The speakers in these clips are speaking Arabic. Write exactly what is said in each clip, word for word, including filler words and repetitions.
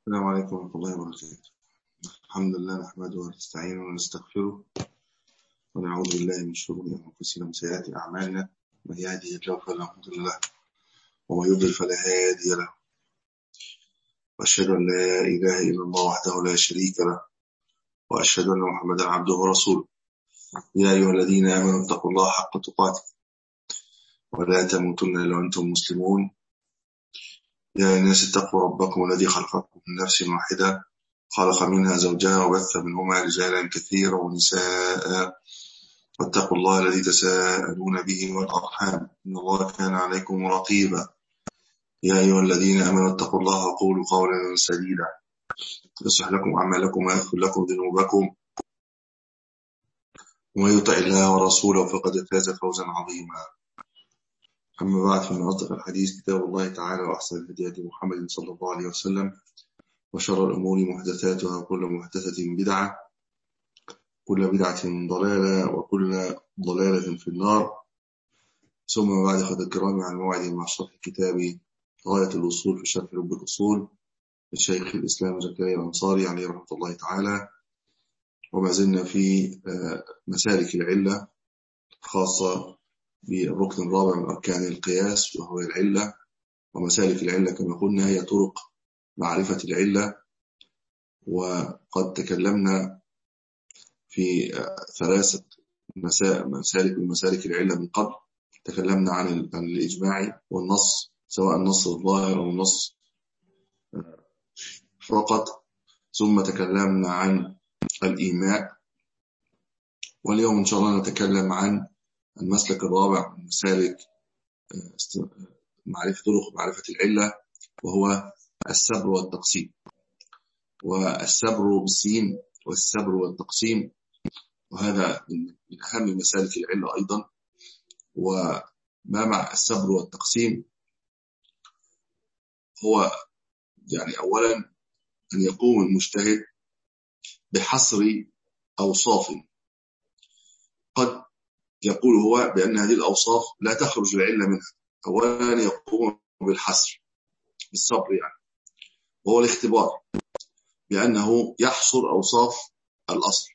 السلام عليكم ورحمة الله وبركاته. الحمد لله نحمده ونستعينه ونستغفره ونعوذ بالله من شرور أنفسنا ومن سيئات أعمالنا، من يهده الله فلا مضل له ومن يضلل فلا هادي له، وأشهد أن لا إله إلا الله وحده لا شريك له، وأشهد أن محمدا عبده ورسوله. يا أيها الذين آمنوا اتقوا الله حق تقاته ولا تموتن إلا وأنتم مسلمون. يا أيها الناس اتقوا ربكم الذي خلقكم من نفس واحدة، خلق منها زوجها وبث منهما رجالا كثيرا ونساء، واتقوا الله الذي تساءلون به والأرحام إن الله كان عليكم رقيبا. يا أيها الذين آمنوا اتقوا الله وقولوا قولا سديدا يصلح لكم أعمالكم ويغفر لكم ذنوبكم، ومن يطع الله ورسوله فقد فاز فوزا عظيما. أما بعد، فإن أصدق الحديث كتاب الله تعالى، وأحسن الهدي هدي محمد صلى الله عليه وسلم، وشر الأمور محدثاتها، وكل محدثة بدعة، كل بدعة ضلالة، وكل ضلالة في النار. ثم بعد، خد الكرام عن موعد مع شرح كتاب غاية الوصول في شرح لب الأصول للشيخ الإسلام زكريا الأنصاري عليه رحمة الله تعالى. وما زلنا في مسالك العلة خاصة بالركن الرابع من أركان القياس، وهو العلة. ومسالك العلة كما قلنا هي طرق معرفة العلة، وقد تكلمنا في ثلاثة مسالك من مسالك العلة من قبل. تكلمنا عن الإجماع والنص، سواء النص الظاهر أو النص فقط. ثم تكلمنا عن الإيماء، واليوم إن شاء الله نتكلم عن المسلك الرابع من مسالك معرفة طرق معرفة العلة، وهو السبر والتقسيم. والسبر بالسين والسبر والتقسيم، وهذا من أهم مسالك العلة أيضا. وما مع السبر والتقسيم هو يعني أولا أن يقوم المجتهد بحصر أوصاف قد يقول هو بأن هذه الأوصاف لا تخرج العلة منها. أولا يقوم بالحصر بالصبر يعني، وهو الاختبار، بأنه يحصر أوصاف الأصل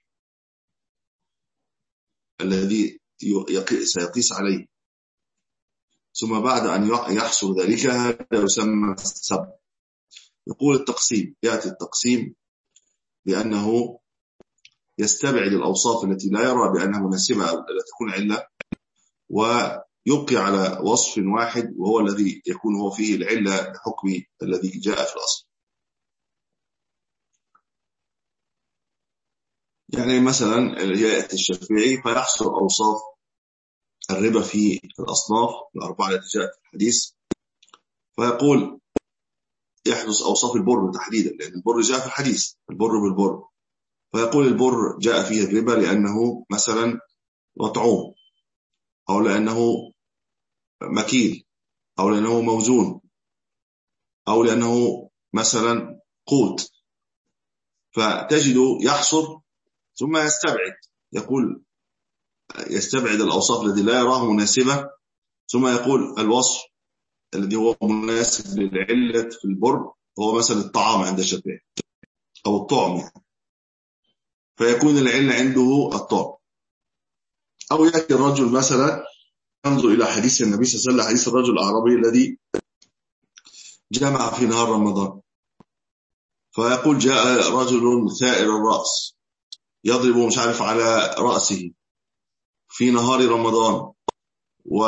الذي سيقيس عليه. ثم بعد أن يحصر ذلك، هذا يسمى السبر. يقول التقسيم، يأتي التقسيم بأنه يستبعد الأوصاف التي لا يرى بأنها مناسبة لا تكون علة، ويبقي على وصف واحد وهو الذي يكون هو فيه العلة بحكم الذي جاء في الأصل. يعني مثلا يأتي الشافعي فيحصر أوصاف الربا في الأصناف الأربعة التي جاءت في الحديث، فيقول يحدث أوصاف البر تحديدا، لأن البر جاء في الحديث، البر بالبر. فيقول البر جاء فيه الربا لأنه مثلا مطعوم، أو لأنه مكيل، أو لأنه موزون، أو لأنه مثلا قوت. فتجد يحصر ثم يستبعد، يقول يستبعد الأوصاف التي لا يراها مناسبة، ثم يقول الوصف الذي هو مناسب للعلة في البر هو مثلا الطعام عند الشافعي، أو الطعم يعني، فيكون العلة عنده الطعم. أو يأتي الرجل مثلا ينظر إلى حديث النبي صلى الله عليه وسلم، حديث الرجل الأعرابي الذي جمع في نهار رمضان، فيقول جاء رجل ثائر الرأس يضرب مش عارف على رأسه في نهار رمضان، و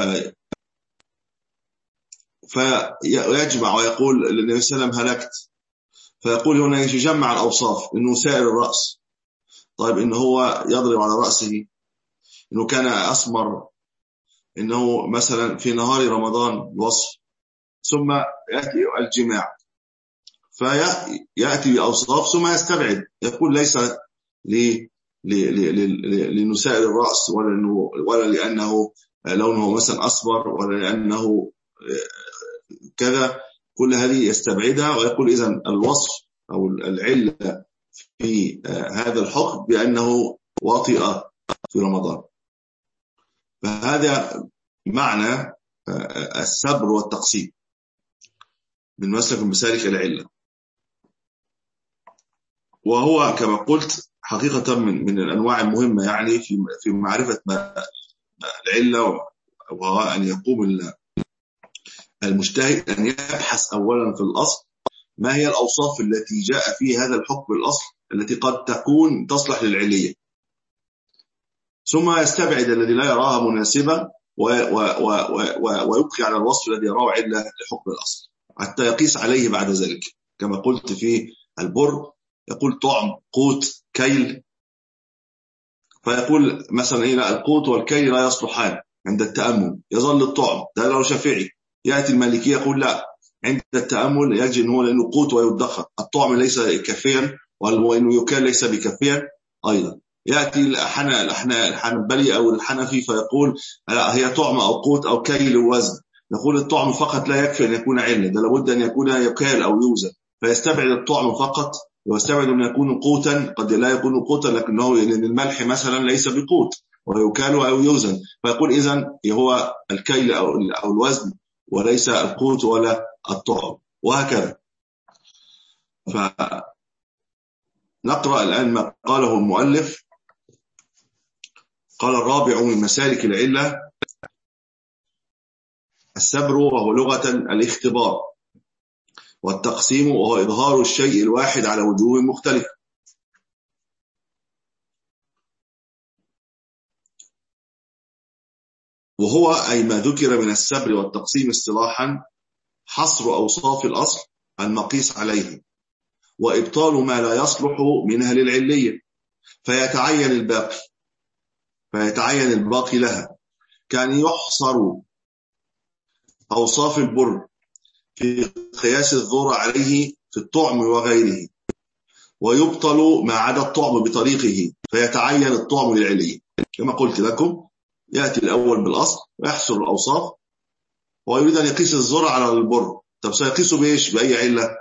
فيجمع ويقول للنبي صلى الله عليه وسلم هلكت. فيقول هنا يجمع الأوصاف، إنه ثائر الرأس، طيب إنه هو يضرب على رأسه، إنه كان أسمر، إنه مثلا في نهار رمضان الوصف، ثم يأتي الجماع فيأتي بأوصاف ثم يستبعد، يقول ليس لنسائر الرأس، ولا, ولا لأنه لونه مثلا أصفر، ولا لأنه كذا، كل هذه يستبعدها، ويقول إذن الوصف أو العلة في هذا الحكم بأنه واطئ في رمضان. فهذا معنى السبر والتقسيم من مسلك مسالك العلة. وهو كما قلت حقيقة من من الأنواع المهمة يعني في في معرفة ما العلة، وهو أن يقوم المجتهد أن يبحث أولا في الأصل ما هي الأوصاف التي جاء في هذا الحكم الأصل التي قد تكون تصلح للعلية، ثم يستبعد الذي لا يراها مناسبة ويبقي على الوصف الذي يراه علة لحكم الأصل حتى يقيس عليه بعد ذلك. كما قلت في البر يقول طعم، قوت، كيل، فيقول مثلا إيه، القوت والكيل لا يصلحان عند التأمل، يظل الطعم، ده لو شافعي. يأتي المالكي يقول لا، عند التأمل يجي أنه لأنه قوت ويدخر، الطعم ليس كافيا وأنه يكال ليس بكافيا أيضا. يأتي الحنبلي أو الحنفي فيقول لا، هي طعم أو قوت أو كيل ووزن، نقول الطعم فقط لا يكفي أن يكون علة، ده لابد أن يكون يكال أو يوزن، فيستبعد الطعم فقط ويستبعد أن يكون قوتا، قد لا يكون قوتا لكنه لأن الملح مثلا ليس بقوت ويكال أو يوزن، فيقول إذن هو الكيل أو الوزن وليس القوت ولا الطعم، وهكذا. فنقرأ الآن ما قاله المؤلف. قال الرابع من مسالك العلة السبر، وهو لغة الاختبار، والتقسيم وهو إظهار الشيء الواحد على وجوه مختلفة. وهو أي ما ذكر من السبر والتقسيم اصطلاحا حصر أوصاف الأصل المقيس عليه، وإبطال ما لا يصلح منها للعلية، فيتعين الباقي فيتعين الباقي لها، كان يحصر أوصاف البر في قياس الذرة عليه في الطعم وغيره، ويبطل ما عدا الطعم بطريقه، فيتعين الطعم للعلية. كما قلت لكم، يأتي الأول بالأصل ويحصر الأوصاف، ويريد أن يقيس الذرة على البر. طب سيقيسه بإيش؟ بأي علة؟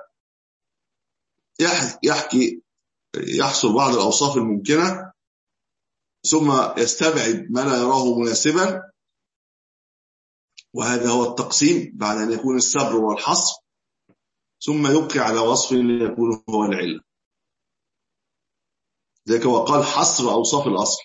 يحكي يحصر بعض الأوصاف الممكنة، ثم يستبعد ما لا يراه مناسبا، وهذا هو التقسيم بعد أن يكون السبر والحصر، ثم يبقي على وصف يكون هو العلة. ذلك وقال حصر أوصاف الأصل.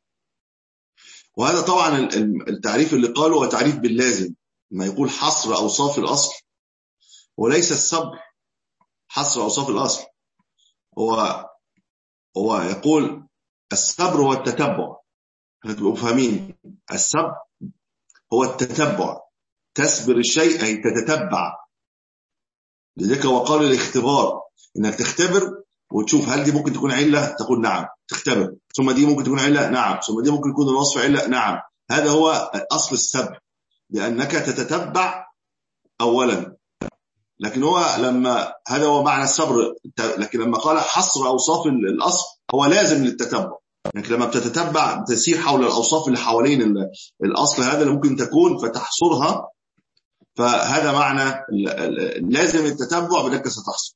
وهذا طبعا التعريف اللي قاله هو تعريف باللازم، ما يقول حصر أوصاف الأصل وليس السبر. حصر أوصاف الأصل هو هو يقول السبر هو التتبع. هتبقوا فاهمين، السبر هو التتبع، تسبر الشيء أي تتتبع. لذلك وقال الاختبار، إنك تختبر وتشوف هل دي ممكن تكون علة، تقول نعم، تختبر، ثم دي ممكن تكون علة، نعم، ثم دي ممكن يكون الوصف علة، نعم. هذا هو أصل السبر، لأنك تتتبع أولا. لكن هو لما هذا هو معنى الصبر، لكن لما قال حصر أوصاف الأصل هو لازم للتتبع، لكن لما بتتتبع بتسير حول الأوصاف اللي حوالين الأصل هذا اللي ممكن تكون فتحصرها، فهذا معنى لازم التتبع بذلك ستحصل.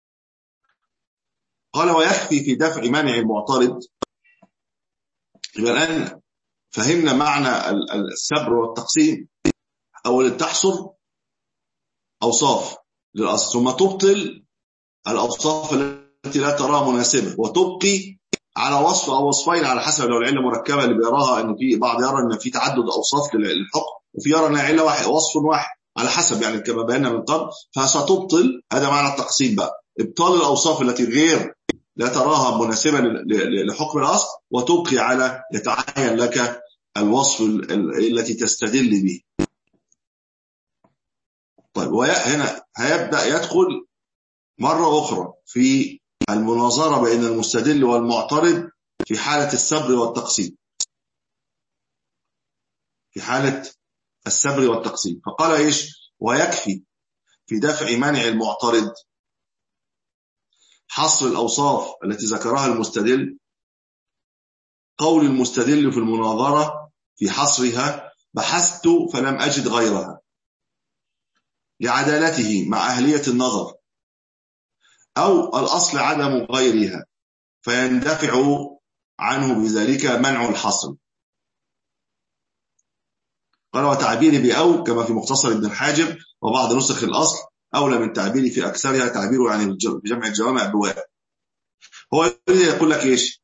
قال ويكفي في دفع منع المعترض. يبقى الآن فهمنا معنى السبر والتقسيم. أولا تحصر أوصاف للأصل، ثم تبطل الأوصاف التي لا تراها مناسبة، وتبقي على وصف أو وصفين على حسب لو العلة مركبة، اللي بيراها أن في بعض يرى أن في تعدد أوصاف للحكم، وفي يرى أن علة واحد وصف واحد على حسب يعني كما بينا من قبل، فستبطل. هذا معنى التقسيم بقى، ابطال الأوصاف التي غير لا تراها مناسبة لحكم الأصل، وتبقي على يتعين لك الوصف التي تستدل به. طيب وهنا هيبدأ يدخل مرة أخرى في المناظرة بين المستدل والمعترض في حالة السبر والتقسيم، في حالة السبر والتقسيم. فقال إيش؟ ويكفي في دفع منع المعترض حصر الأوصاف التي ذكرها المستدل، قول المستدل في المناظرة في حصرها بحثت فلم أجد غيرها، لعدالته مع أهلية النظر، أو الأصل عدم غيرها، فيندفع عنه بذلك منع الحصر. قال وتعبيري بأو كما في مختصر ابن الحاجب وبعض نسخ الأصل أولى من تعبيري في أكثرها، تعبيره يعني بجمع الجوامع بواء. هو يقول لك إيش؟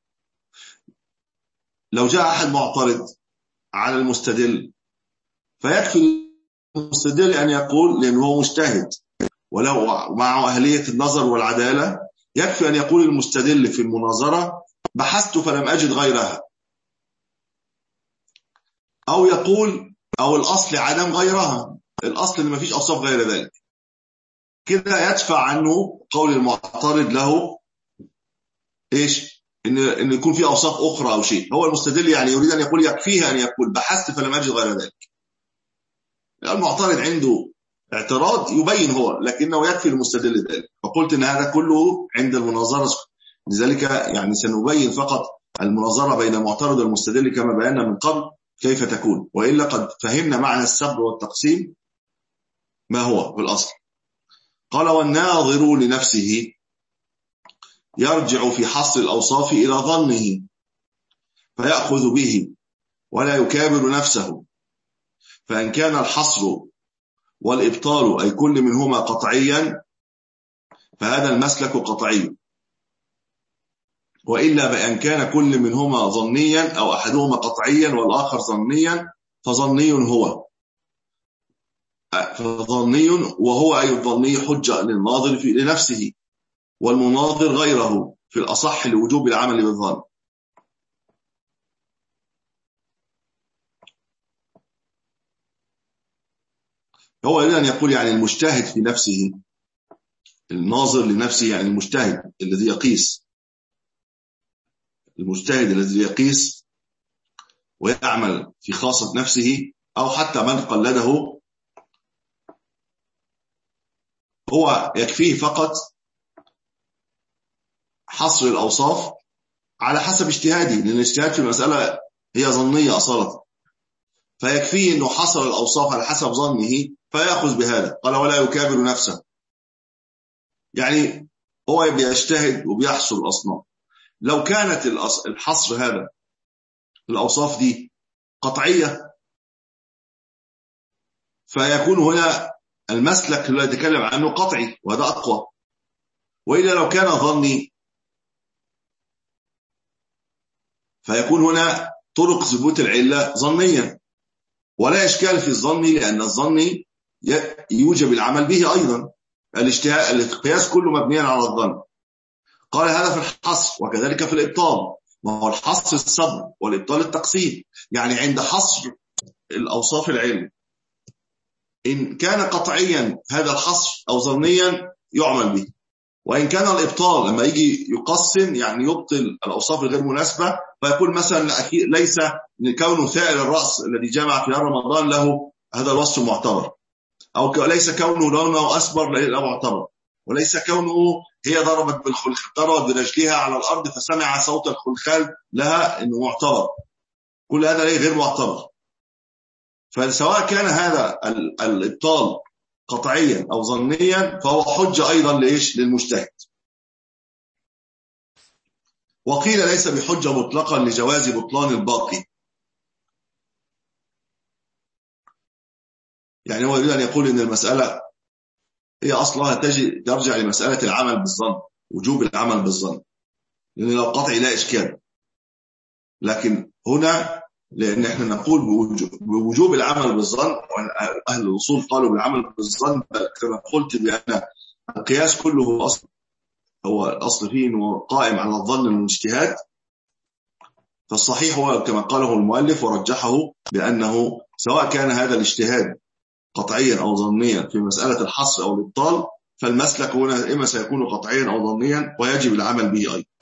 لو جاء أحد معترض على المستدل فيكفي المستدل أن يقول، لأنه هو مجتهد ولو معه أهلية النظر والعدالة، يكفي أن يقول المستدل في المناظرة بحثت فلم أجد غيرها، أو يقول أو الأصل عدم غيرها، الأصل إن مفيش أوصاف غير ذلك. كده يدفع عنه قول المعترض له إيش؟ إن إن يكون في أوصاف أخرى أو شيء. هو المستدل يعني يريد أن يقول يكفيه أن يقول بحثت فلم أجد غير ذلك. المعترض عنده اعتراض يبين هو، لكنه يكفي المستدل ذلك. فقلت إن هذا كله عند المناظرة، لذلك يعني سنبين فقط المناظرة بين المعترض والمستدل كما بينا من قبل كيف تكون، وإلا قد فهمنا معنى السبر والتقسيم ما هو في الأصل. قال والناظر لنفسه يرجع في حصر الأوصاف إلى ظنه فيأخذ به ولا يكابر نفسه، فإن كان الحصر والإبطال أي كل منهما قطعيا فهذا المسلك قطعي، وإلا بأن كان كل منهما ظنيا أو أحدهما قطعيا والآخر ظنيا فظني هو فظني وهو أي الظني حجة للناظر في لنفسه والمناظر غيره في الأصح لوجوب العمل بالظن. هو يريد أن يقول يعني المجتهد في نفسه، الناظر لنفسه يعني المجتهد الذي يقيس، المجتهد الذي يقيس ويعمل في خاصة نفسه أو حتى من قلده، هو يكفيه فقط حصر الأوصاف على حسب اجتهاده، لأن الاجتهاد في المسألة هي ظنية أصالة، فيكفيه أنه حصر الأوصاف على حسب ظنه فيأخذ بهذا. قال ولا يكابر نفسه، يعني هو بيجتهد وبيحصر الأصناف. لو كانت الحصر هذا الأوصاف دي قطعية فيكون هنا المسلك اللي يتكلم عنه قطعي وهذا أقوى، وإلا لو كان ظني فيكون هنا طرق ثبوت العلة ظنيا، ولا إشكال في الظني لأن الظني يوجب العمل به أيضا، الاجتهاد القياس كله مبنيا على الظن. قال هذا في الحصر وكذلك في الإبطال، ما هو الحصر الصبر والإبطال التقسيم. يعني عند حصر الأوصاف العلم إن كان قطعيا هذا الحصر أو ظنيا يعمل به، وإن كان الإبطال لما يجي يقسم يعني يبطل الأوصاف الغير مناسبة، فيقول مثلا ليس كونه ثائر الرأس الذي جمع في رمضان له هذا الوصف معتبر، أو ليس كونه لونه أسبر لا معتبر، وليس كونه هي ضربت بالخلخال ضربت برجلها على الأرض فسمع صوت الخلخال لها إنه معتبر، كل هذا ليه غير معتبر. فسواء كان هذا الإبطال قطعيا أو ظنيا فهو حجة أيضا لإيش للمجتهد. وقيل ليس بحجة مطلقا لجواز بطلان الباقي، يعني هو يريد أن يقول إن المسألة هي أصلها تجي ترجع لمسألة العمل بالظن، وجوب العمل بالظن، لأن لو قطعي لا إشكال، لكن هنا لأن احنا نقول بوجوب, بوجوب العمل بالظن، أهل الأصول قالوا بالعمل بالظن كما قلت بأن القياس كله هو أصل هو الأصل فيه أنه قائم على الظن والاجتهاد. فالصحيح هو كما قاله المؤلف ورجحه بأنه سواء كان هذا الاجتهاد قطعيا أو ظنيا في مسألة الحصر أو الإبطال فالمسلك هنا إما سيكون قطعيا أو ظنيا ويجب العمل به أيضا.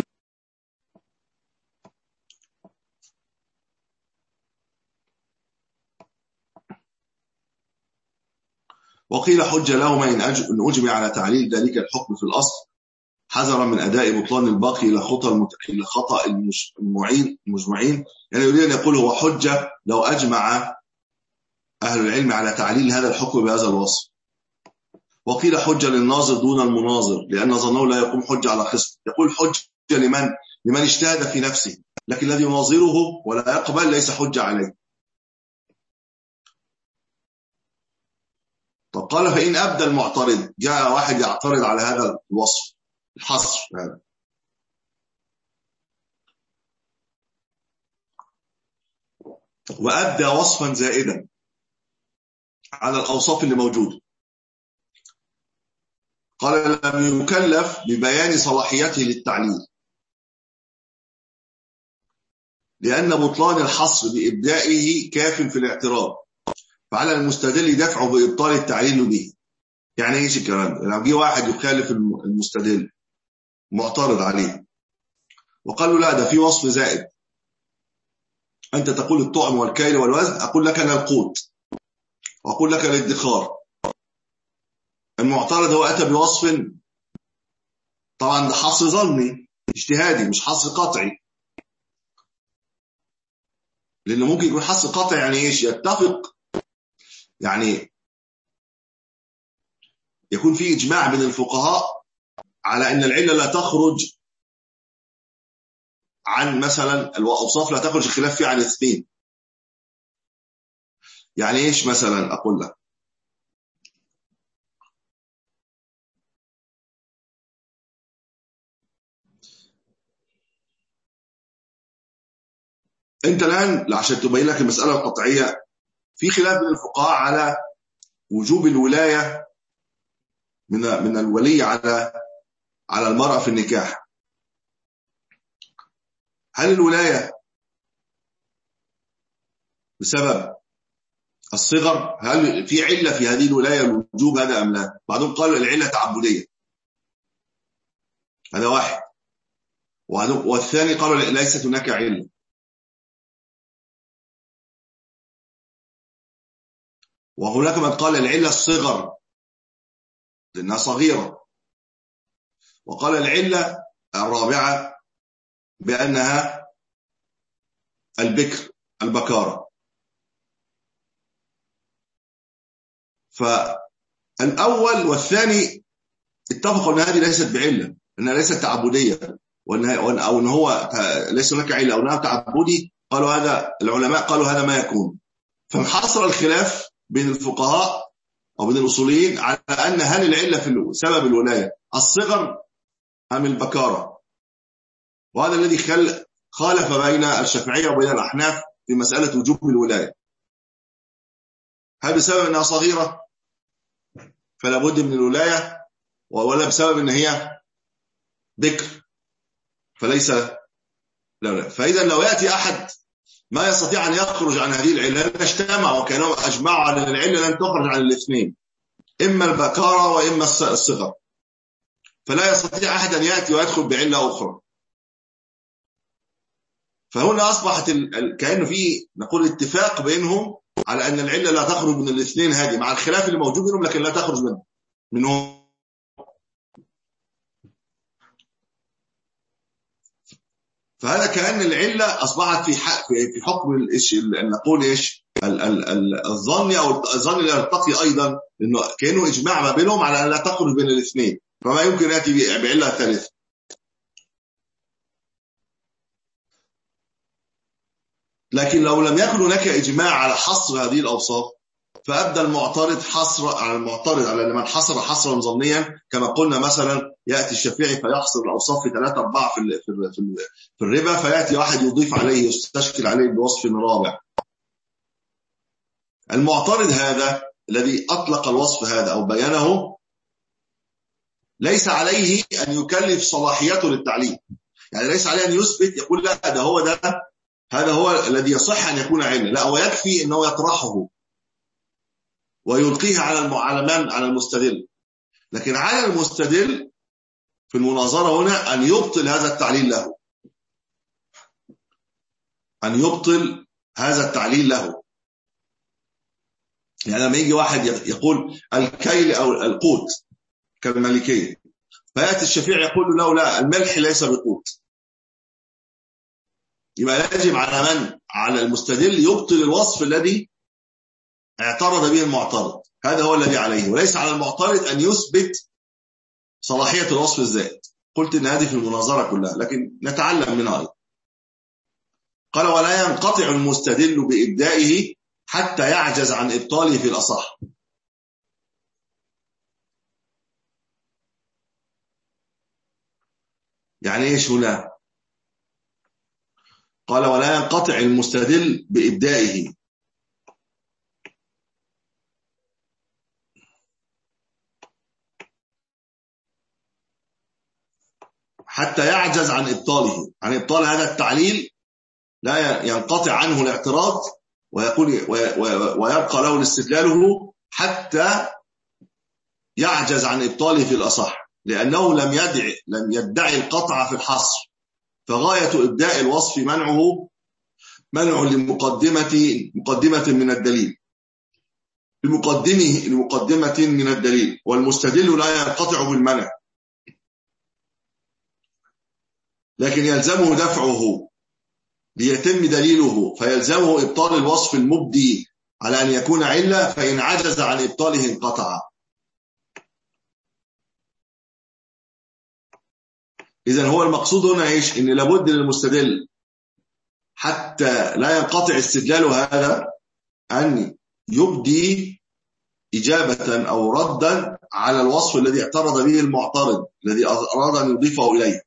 وقيل حج لهما إن أجمع على تعليل ذلك الحكم في الأصل حذرا من أداء بطلان الباقي إلى خطأ إلى خطأ المجمعين المجمعين يعني يريد أن يقول هو حجة لو أجمع أهل العلم على تعليل هذا الحكم بهذا الوصف. وقيل حجة للناظر دون المناظر لأن ظنه لا يقوم حجة على خصم. يقول حجة لمن لمن اجتهد في نفسه، لكن الذي يناظره ولا يقبل ليس حجة عليه. طب قال فإن أبدى المعترض، جاء واحد يعترض على هذا الوصف الحصر هذا، وأبدى وصفا زائدا على الأوصاف اللي موجودة. قال لم يكلف ببيان صلاحيته للتعليل، لأن بطلان الحصر بإبدائه كاف في الاعتراض، فعلى المستدل دفعه بإبطال التعليل به. يعني ايش الكلام ده؟ لو جه واحد يخالف المستدل معترض عليه وقال له لا ده في وصف زائد، أنت تقول الطعم والكيل والوزن، أقول لك أنا القوت وأقول لك الادخار. المعترض هو أتى بوصف طبعا ده حصر ظني اجتهادي مش حصر قطعي، لأنه ممكن يكون حصر قطعي يعني ايش؟ يتفق، يعني يكون في إجماع بين الفقهاء على أن العلة لا تخرج عن مثلا الأوصاف، لا تخرج الخلاف فيها عن اثنين. يعني ايش مثلا؟ أقول لك أنت الآن عشان تبين لك المسألة القطعية، في خلاف بين الفقهاء على وجوب الولاية من من الولي على على المرأة في النكاح. هل الولاية بسبب الصغر؟ هل في علة في هذه الولاية الوجوب هذا أم لا؟ بعضهم قالوا العلة تعبدية، هذا واحد، والثاني قالوا ليست هناك علة. وهناك من قال العلة الصغر لأنها صغيرة، وقال العلة الرابعة بأنها البكر البكارة. فالأول والثاني اتفقوا أن هذه ليست بعلة، أنها ليست تعبدية، وأن أو أن هو ليس هناك علة أو أنها تعبدي. قالوا هذا العلماء قالوا هذا ما يكون. فانحصر الخلاف بين الفقهاء أو بين الأصوليين على أن هل العلة في سبب الولاية الصغر أم البكارة. وهذا الذي خالف بين الشافعية وبين الأحناف في مسألة وجوب الولاية. هل بسبب أنها صغيرة فلا بد من الولاية، ولا بسبب أن هي ذكر فليس لا لا. فإذا لو يأتي أحد ما يستطيع أن يخرج عن هذه العلة، اجتمعوا وكانوا أجمعوا على العلة لن تخرج عن الاثنين، إما البكارة وإما الصغر، فلا يستطيع أحد أن يأتي ويدخل بعلة أخرى. فهنا أصبحت ال... كأنه في نقول اتفاق بينهم على أن العلة لا تخرج من الاثنين هذه، مع الخلاف اللي موجود بينهم، لكن لا تخرج منهم منهم. فهذا كأن العلة أصبحت في حق في حكم الإيش نقول إيش الظن أو الظن اللي يرتقي أيضا، إنه كأنه إجماع ما بينهم على أن لا تخرج بين الاثنين، فما يمكن يأتي بعلة ثالثة. لكن لو لم يكن هناك إجماع على حصر هذه الأوصاف، فأبدأ المعترض حصر على المعترض على من حصر حصرا ظنيا، كما قلنا مثلا يأتي الشافعي فيحصر الأوصاف في ثلاثة أربعة في في في الربا، فيأتي واحد يضيف عليه يستشكل عليه بوصف رابع. المعترض هذا الذي أطلق الوصف هذا أو بيانه ليس عليه أن يكلف صلاحيته للتعليم، يعني ليس عليه أن يثبت يقول لا ده هو ده هذا هو الذي يصح أن يكون علة، لا، هو يكفي أنه يطرحه ويلقيه على المعلمان على المستدل. لكن على المستدل في المناظرة هنا أن يبطل هذا التعليل له، أن يبطل هذا التعليل له. يعني لما يجي واحد يقول الكيل أو القوت كالمالكية، فيأتي الشافعي يقول له لا الملح ليس بقوت، يبقى يجب على من على المستدل يبطل الوصف الذي اعترض به المعترض، هذا هو الذي عليه، وليس على المعترض أن يثبت صلاحية الوصف الزائد. قلت إن هذه في المناظرة كلها، لكن نتعلم منها أيضا. قال ولا ينقطع المستدل بإبدائه حتى يعجز عن إبطاله في الأصح. يعني إيش هنا؟ قال ولا ينقطع المستدل بإبدائه حتى يعجز عن إبطاله، عن إبطال هذا التعليل لا ينقطع عنه الاعتراض ويكون ويبقى له استدلاله حتى يعجز عن إبطاله في الأصح، لأنه لم يدعي لم يدعي القطع في الحصر، فغاية إبداء الوصف منعه منع لمقدمة مقدمة من الدليل لمقدمه لمقدمة من الدليل، والمستدل لا ينقطع بالمنع، لكن يلزمه دفعه ليتم دليله، فيلزمه إبطال الوصف المبدي على أن يكون علة، فإن عجز عن إبطاله انقطع. إذن هو المقصود هنا إيش؟ إن لابد للمستدل حتى لا ينقطع استدلال هذا أن يبدي إجابة أو ردا على الوصف الذي اعترض به المعترض الذي أراد أن يضيفه إليه،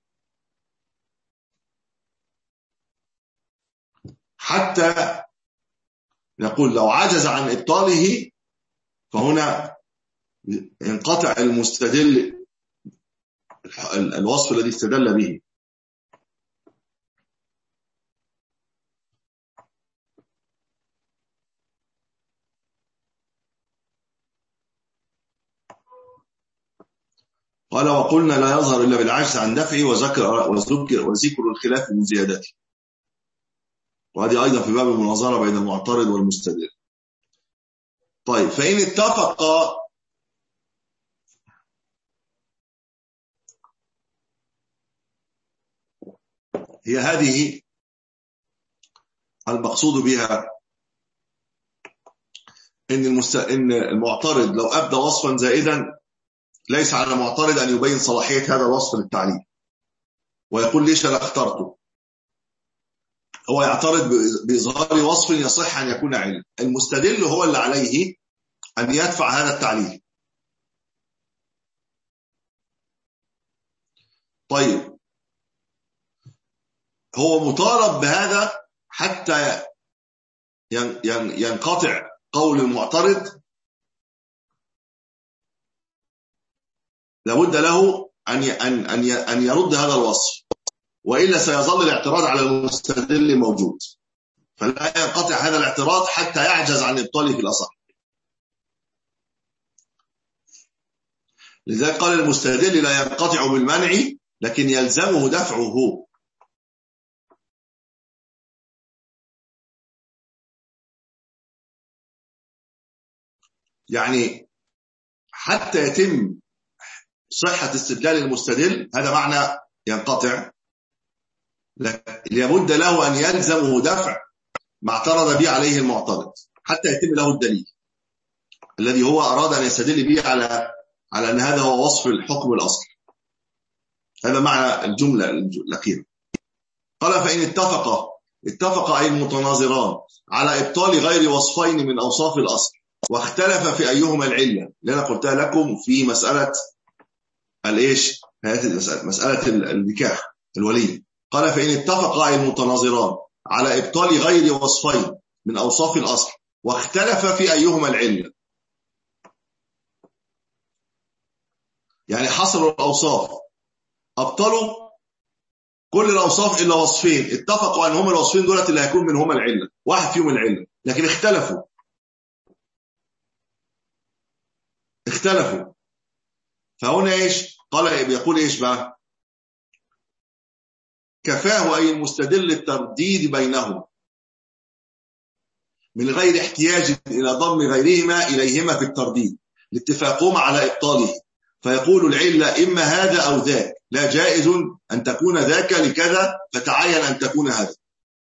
حتى نقول لو عجز عن إبطاله فهنا ينقطع المستدل الوصف الذي استدل به. قال وقلنا لا يظهر إلا بالعجز عن دفعه وذكر وذكر وذكر الخلاف من زيادته، وهذه أيضا في باب المناظرة بين المعترض والمستدل. طيب فإن اتفق، هي هذه المقصود بها إن, المست... إن المعترض لو أبدى وصفا زائدا ليس على المعترض أن يبين صلاحية هذا الوصف للتعليل ويقول ليش أنا اخترته، هو يعترض بإظهار وصف يصح أن يكون علم، المستدل هو اللي عليه أن يدفع هذا التعليل. طيب هو مطالب بهذا حتى ينقطع قول المعترض، لابد له أن أن أن يرد هذا الوصف، وإلا سيظل الاعتراض على المستدل موجود، فلا ينقطع هذا الاعتراض حتى يعجز عن إبطاله في الأصح. لذلك قال المستدل لا ينقطع بالمنع لكن يلزمه دفعه، يعني حتى يتم صحة استدلال المستدل، هذا معنى ينقطع، لابد له أن يلزمه دفع ما اعترض به عليه المعترض حتى يتم له الدليل الذي هو أراد أن يستدل به على على أن هذا هو وصف الحكم الأصلي. هذا معنى الجملة الأخيرة. قال فإن اتفق اتفق أي المتناظران على إبطال غير وصفين من أوصاف الأصل واختلف في أيهما العلة، اللي أنا قلتها لكم في مسألة الإيش هذه المسألة مسألة النكاح الولي. قال فإن اتفق أي المتناظران على إبطال غير وصفين من أوصاف الأصل واختلف في أيهما العلة، يعني حصلوا الأوصاف أبطلوا كل الأوصاف إلا وصفين، اتفقوا أن هم الوصفين دولت اللي هيكون منهما العلة، واحد فيهم العلة، لكن اختلفوا اختلفوا فهنا إيش قال بيقول إيش بقى؟ كفاه أي المستدل الترديد بينهم من غير احتياج إلى ضم غيرهما إليهما في الترديد لاتفاقهما على إبطاله، فيقول العلة إما هذا أو ذاك، لا جائز أن تكون ذاك لكذا فتعين أن تكون هذا.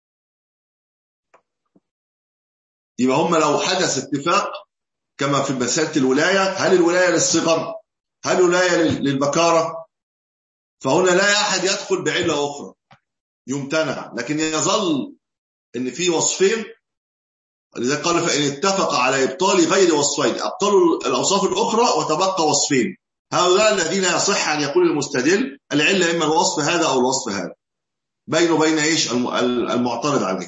يبقى هم لو حدث اتفاق كما في مسألة الولاية، هل الولاية للصغر هل الولاية للبكارة، فهنا لا أحد يدخل بعلة أخرى يمتنع، لكن يظل ان في وصفين، لذلك قال فإن اتفق على إبطال غير وصفين أبطلوا الأوصاف الأخرى وتبقى وصفين، هؤلاء الذين يصح أن يقول المستدل العلة إما الوصف هذا أو الوصف هذا. بينه وبين ايش المعترض عليه.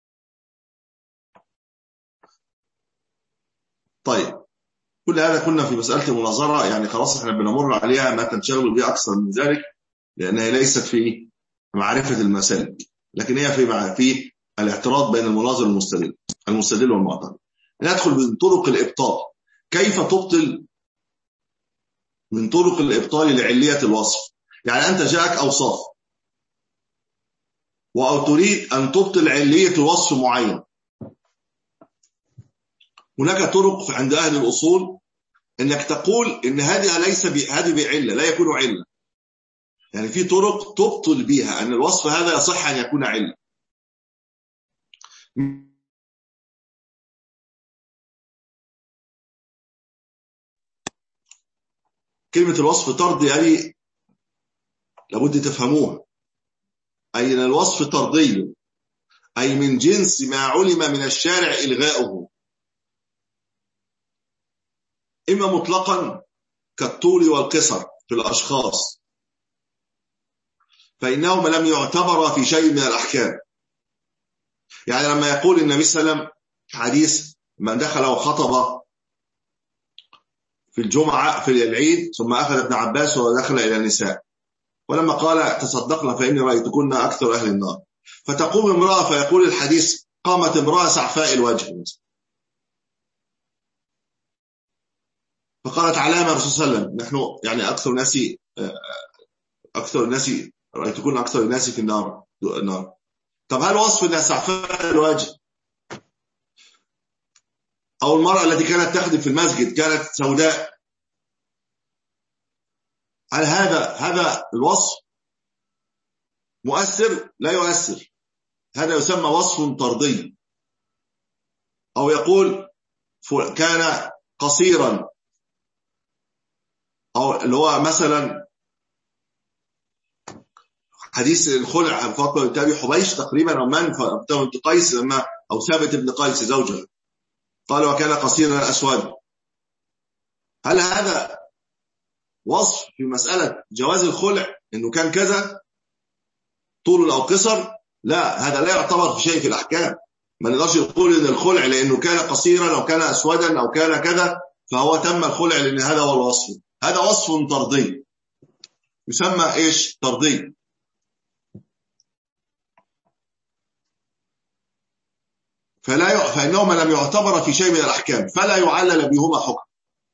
طيب كل هذا كنا في مسألة المناظرة، يعني خلاص احنا بنمر عليها، ما تنشغل بها أكثر من ذلك لأنها ليست في معرفة المسالك، لكن هي في في الاعتراض بين المناظر والمستدل المستدل والمعترض. ندخل من طرق الإبطال. كيف تبطل من طرق الإبطال لعلية الوصف؟ يعني أنت جاءك أوصاف وتريد أن تبطل علية وصف معين. هناك طرق عند أهل الأصول انك تقول ان هذه ليس هذه بعله، لا يكون عله. يعني في طرق تبطل بها ان الوصف هذا يصح ان يكون عله. كلمه الوصف طردي هذه لابد تفهموها، اي ان الوصف طردي، اي من جنس ما علم من الشارع الغاؤه، اما مطلقا كالطول والقصر في الاشخاص، فإنهما لم يعتبر في شيء من الأحكام. يعني لما يقول النبي صلى الله عليه وسلم حديث من دخل وخطب في الجمعة في العيد ثم أخذ ابن عباس ودخل إلى النساء، ولما قال تصدقنا فإني رأيتكن أكثر أهل النار، فتقوم امرأة فيقول الحديث قامت امرأة سعفاء الوجه فقالت علامة الرسول صلى الله عليه وسلم نحن يعني أكثر الناس أكثر الناس رأيتكن أكثر الناس في النار النار. طب هل وصف انها سعفاء الوجه؟ او المرأة التي كانت تخدم في المسجد كانت سوداء، هل هذا هذا الوصف مؤثر؟ لا يؤثر. هذا يسمى وصف طردي. او يقول كان قصيرا، او اللي هو مثلا حديث الخلع فاطمه بنت ابي حبيش تقريبا، او من بنت قيس لما او ثابت بن قيس زوجها قال وكان قصيرا اسود. هل هذا وصف في مسألة جواز الخلع انه كان كذا طول او قصر؟ لا، هذا لا يعتبر في شيء في الاحكام. ما نقدرش نقول ان الخلع لانه كان قصيرا او كان اسودا او كان كذا فهو تم الخلع لان هذا هو الوصف. هذا وصف طردي يسمى ايش؟ طردي. فلا ي... فانهما لم يعتبر في شيء من الاحكام فلا يعلل بهما حكم.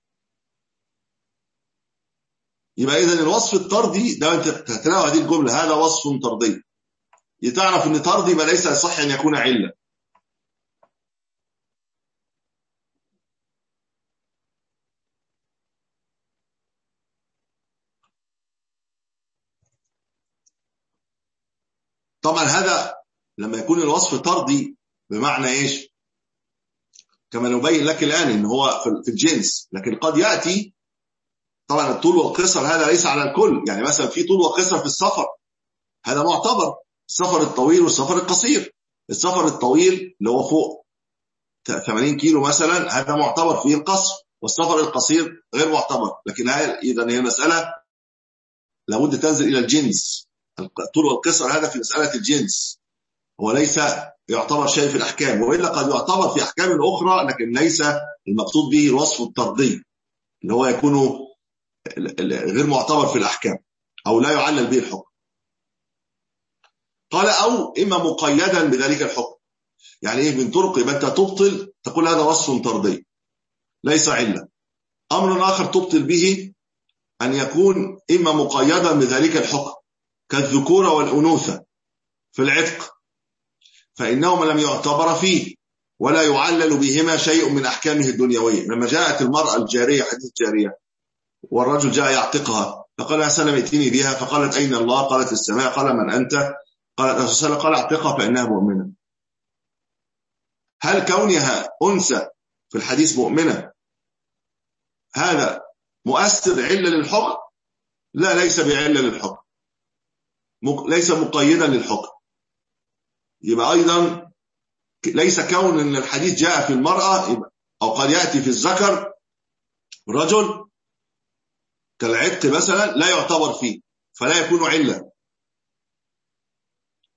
يبقى اذا الوصف الطردي ده انت تتلاقوا هذه الجمله هذا وصف طردي، يتعرف ان طردي ما ليس يصح ان يكون عله. طبعا هذا لما يكون الوصف طردي بمعنى ايش؟ كما نبين لك الان ان هو في الجنس، لكن قد ياتي طبعا الطول والقصر هذا ليس على الكل. يعني مثلا في طول وقصر في السفر هذا معتبر، السفر الطويل والسفر القصير. السفر الطويل اللي هو فوق ثمانين كيلو مثلا هذا معتبر فيه القصر، والسفر القصير غير معتبر. لكن اذا هي مساله لابد تنزل الى الجنس. الطول والقصر هذا في مساله الجنس، هو ليس يعتبر شيء في الاحكام، والا قد يعتبر في احكام اخرى لكن ليس المقصود به الوصف الطردي اللي هو يكون غير معتبر في الاحكام او لا يعلل به الحكم. قال او اما مقيدا بذلك الحكم. يعني ايه من طرق؟ يبقى انت تبطل تقول هذا وصف طردي ليس عله. امر اخر تبطل به ان يكون اما مقيدا بذلك الحكم كالذكوره والانوثه في العتق، فانهما لم يعتبر فيه ولا يعلل بهما شيء من احكامه الدنيويه. لما جاءت المراه الجاريه حديث الجاريه والرجل جاء يعتقها فقال يا سلام ائتني بها، فقالت اين الله؟ قالت السماء. قال من انت؟ قالت الرسول صلى الله عليه وسلم. قال اعتقها فانها مؤمنه. هل كونها انثى في الحديث مؤمنه هذا مؤثر عله للحكم؟ لا، ليس بعله للحكم، ليس مقيدا للحكم. يبقى ايضا ليس كون ان الحديث جاء في المراه او قد ياتي في الذكر رجل كالعتق مثلا لا يعتبر فيه فلا يكون عله.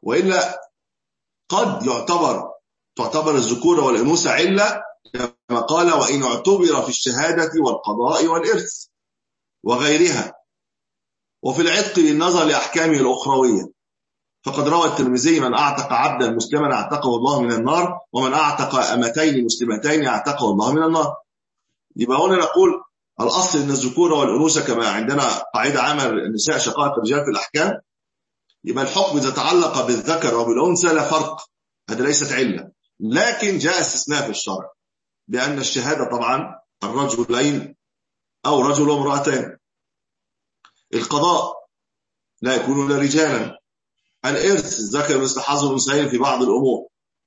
وإلا قد يعتبر تعتبر الذكورة والأنوثة علة، كما قال وإن اعتبر في الشهادة والقضاء والإرث وغيرها، وفي العتق بالنظر لأحكامه الأخروية. فقد روى الترمذي من أعتق عبدا مسلما أعتقه الله من النار، ومن أعتق أمتين مسلمتين أعتقه الله من النار. يبقى هنا نقول الأصل أن الذكورة والأنوثة كما عندنا قاعدة عامة النساء شقائق الرجال في الأحكام، يبقى الحكم إذا تعلق بالذكر وبالأنثى لا فرق، هذا ليست علة. لكن جاء استثناء في الشرع بأن الشهادة طبعا الرجلين أو رجل وامرأتين، القضاء لا يكون إلا رجالا، الإرث الذكر مثل حظ الأنثيين في بعض الأمور.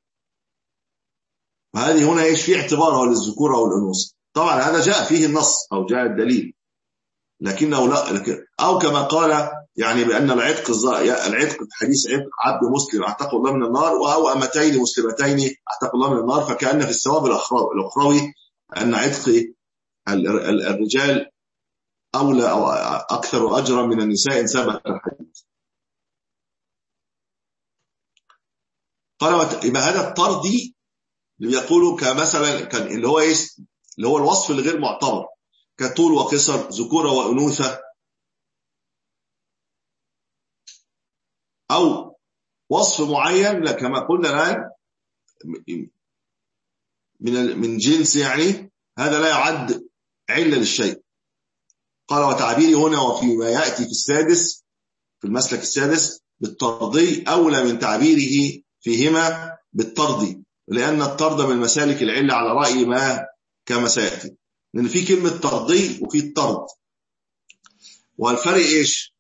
وهذه هنا ايش في اعتبارها للذكورة والأنوثة. طبعا هذا جاء فيه النص أو جاء الدليل، لكنه لا لكن أو كما قال يعني بأن العتق العتق في حديث عتق عبد مسلم أعتقه الله من النار، أو أمتين مسلمتين أعتقه الله من النار، فكأن في الثواب الأخروي أن عتق الرجال أولى أو أكثر أجرا من النساء إن ثبت الحديث. قال يبقى هذا الطردي اللي بيقولوا كمثلا كان اللي هو ايش اللي هو الوصف الغير معتبر كطول وقصر، ذكورة وأنوثة، أو وصف معين كما قلنا الآن من من جنس، يعني هذا لا يعد علة للشيء. قال وتعبيري هنا وفيما يأتي في السادس في المسلك السادس بالطردي أولى من تعبيره فيهما بالطردي، لأن الطرد من مسالك العلة على رأي ما كما سيأتي، لأن في كلمة طردي وفي الطرد. والفرق إيش؟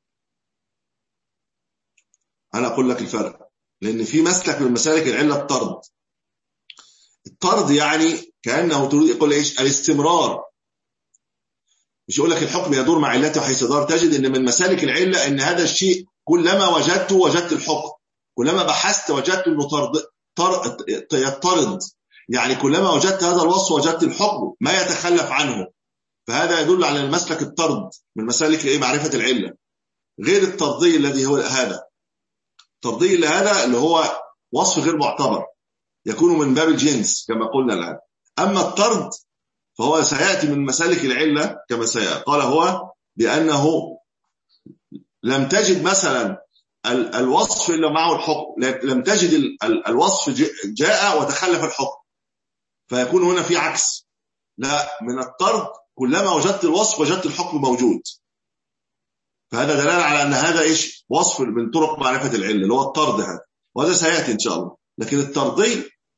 أنا أقول لك الفرق، لأن في مسلك من مسالك العلة الطرد. الطرد يعني كأنه تريد يقول إيش؟ الاستمرار، مش يقول لك الحكم يدور مع علته حيث دار. تجد أن من مسالك العلة أن هذا الشيء كلما وجدته وجدت الحكم، كلما بحثت وجدت أنه طرد يطرد، يعني كلما وجدت هذا الوصف وجدت الحكم ما يتخلف عنه. فهذا يدل على المسلك الطرد من مسالك ايه معرفة العلة، غير الترضي الذي هو هذا. الترضي اللي هذا اللي هو وصف غير معتبر يكون من باب الجنس كما قلنا الآن. أما الطرد فهو سيأتي من مسالك العلة كما سيقال هو بأنه لم تجد مثلا الوصف إلا معه الحكم، لم تجد الوصف جاء وتخلف الحكم، فيكون هنا في عكس. لا، من الطرد كلما وجدت الوصف وجدت الحكم موجود، فهذا دلالة على أن هذا إيش وصف من طرق معرفة العلة اللي هو الطرد هذا، وهذا سيأتي إن شاء الله. لكن الترضي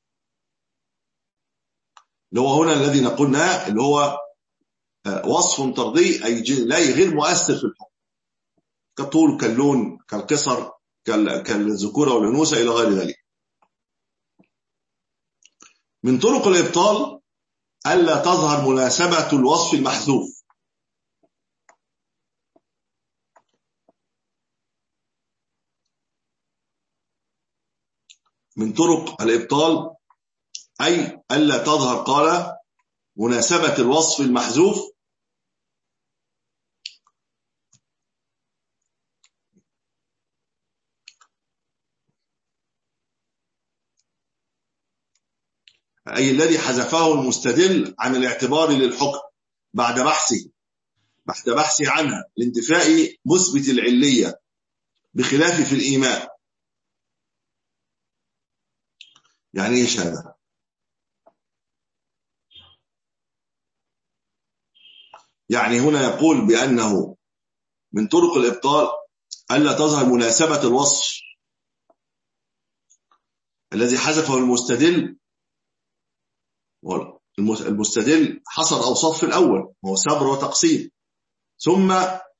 اللي هو هنا الذي نقولنا اللي هو وصف ترضي أي لا غير مؤثر في الحكم، كالطول كاللون كالقصر كالذكورة والأنوثة إلى غير ذلك. من طرق الإبطال ألا تظهر مناسبة الوصف المحذوف. من طرق الإبطال أي ألا تظهر قال مناسبة الوصف المحذوف أي الذي حذفه المستدل عن الاعتبار للحكم بعد بحثه بعد بحثه عنها لانتفاء مثبت العلية، بخلاف في الإيمان. يعني إيش هذا؟ يعني هنا يقول بأنه من طرق الإبطال ألا تظهر مناسبة الوصف الذي حذفه المستدل. المستدل حصر أوصاف في الأول وهو صبر وتقسيم، ثم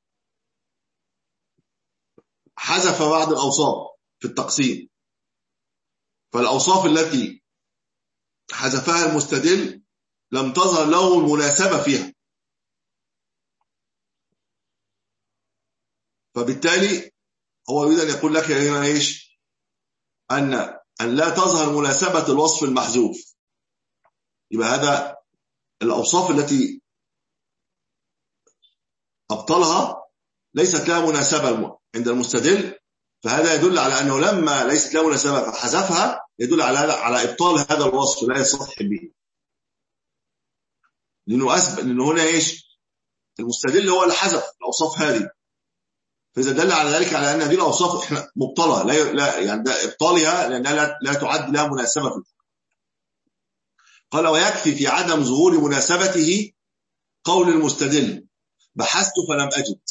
حذف بعض الأوصاف في التقسيم، فالأوصاف التي حذفها المستدل لم تظهر له المناسبة فيها، فبالتالي هو يريد أن يقول لك هنا إيش؟ أن أن لا تظهر مناسبة الوصف المحذوف. يبقى هذا الأوصاف التي أبطلها ليست لها مناسبة عند المستدل، فهذا يدل على أنه لما ليست له مناسبة فحذفها يدل على على إبطال هذا الوصف لا يصح به، لأنه أثبت لأنه هنا إيش المستدل هو اللي حذف الأوصاف هذه، فإذا دل على ذلك على أن هذه الأوصاف إحنا مبطلة لا, لا يعني ده إبطالها لأنها لا, لا تعد لها مناسبة في الحكم. قال ويكفي في عدم ظهور مناسبته قول المستدل بحثت فلم أجد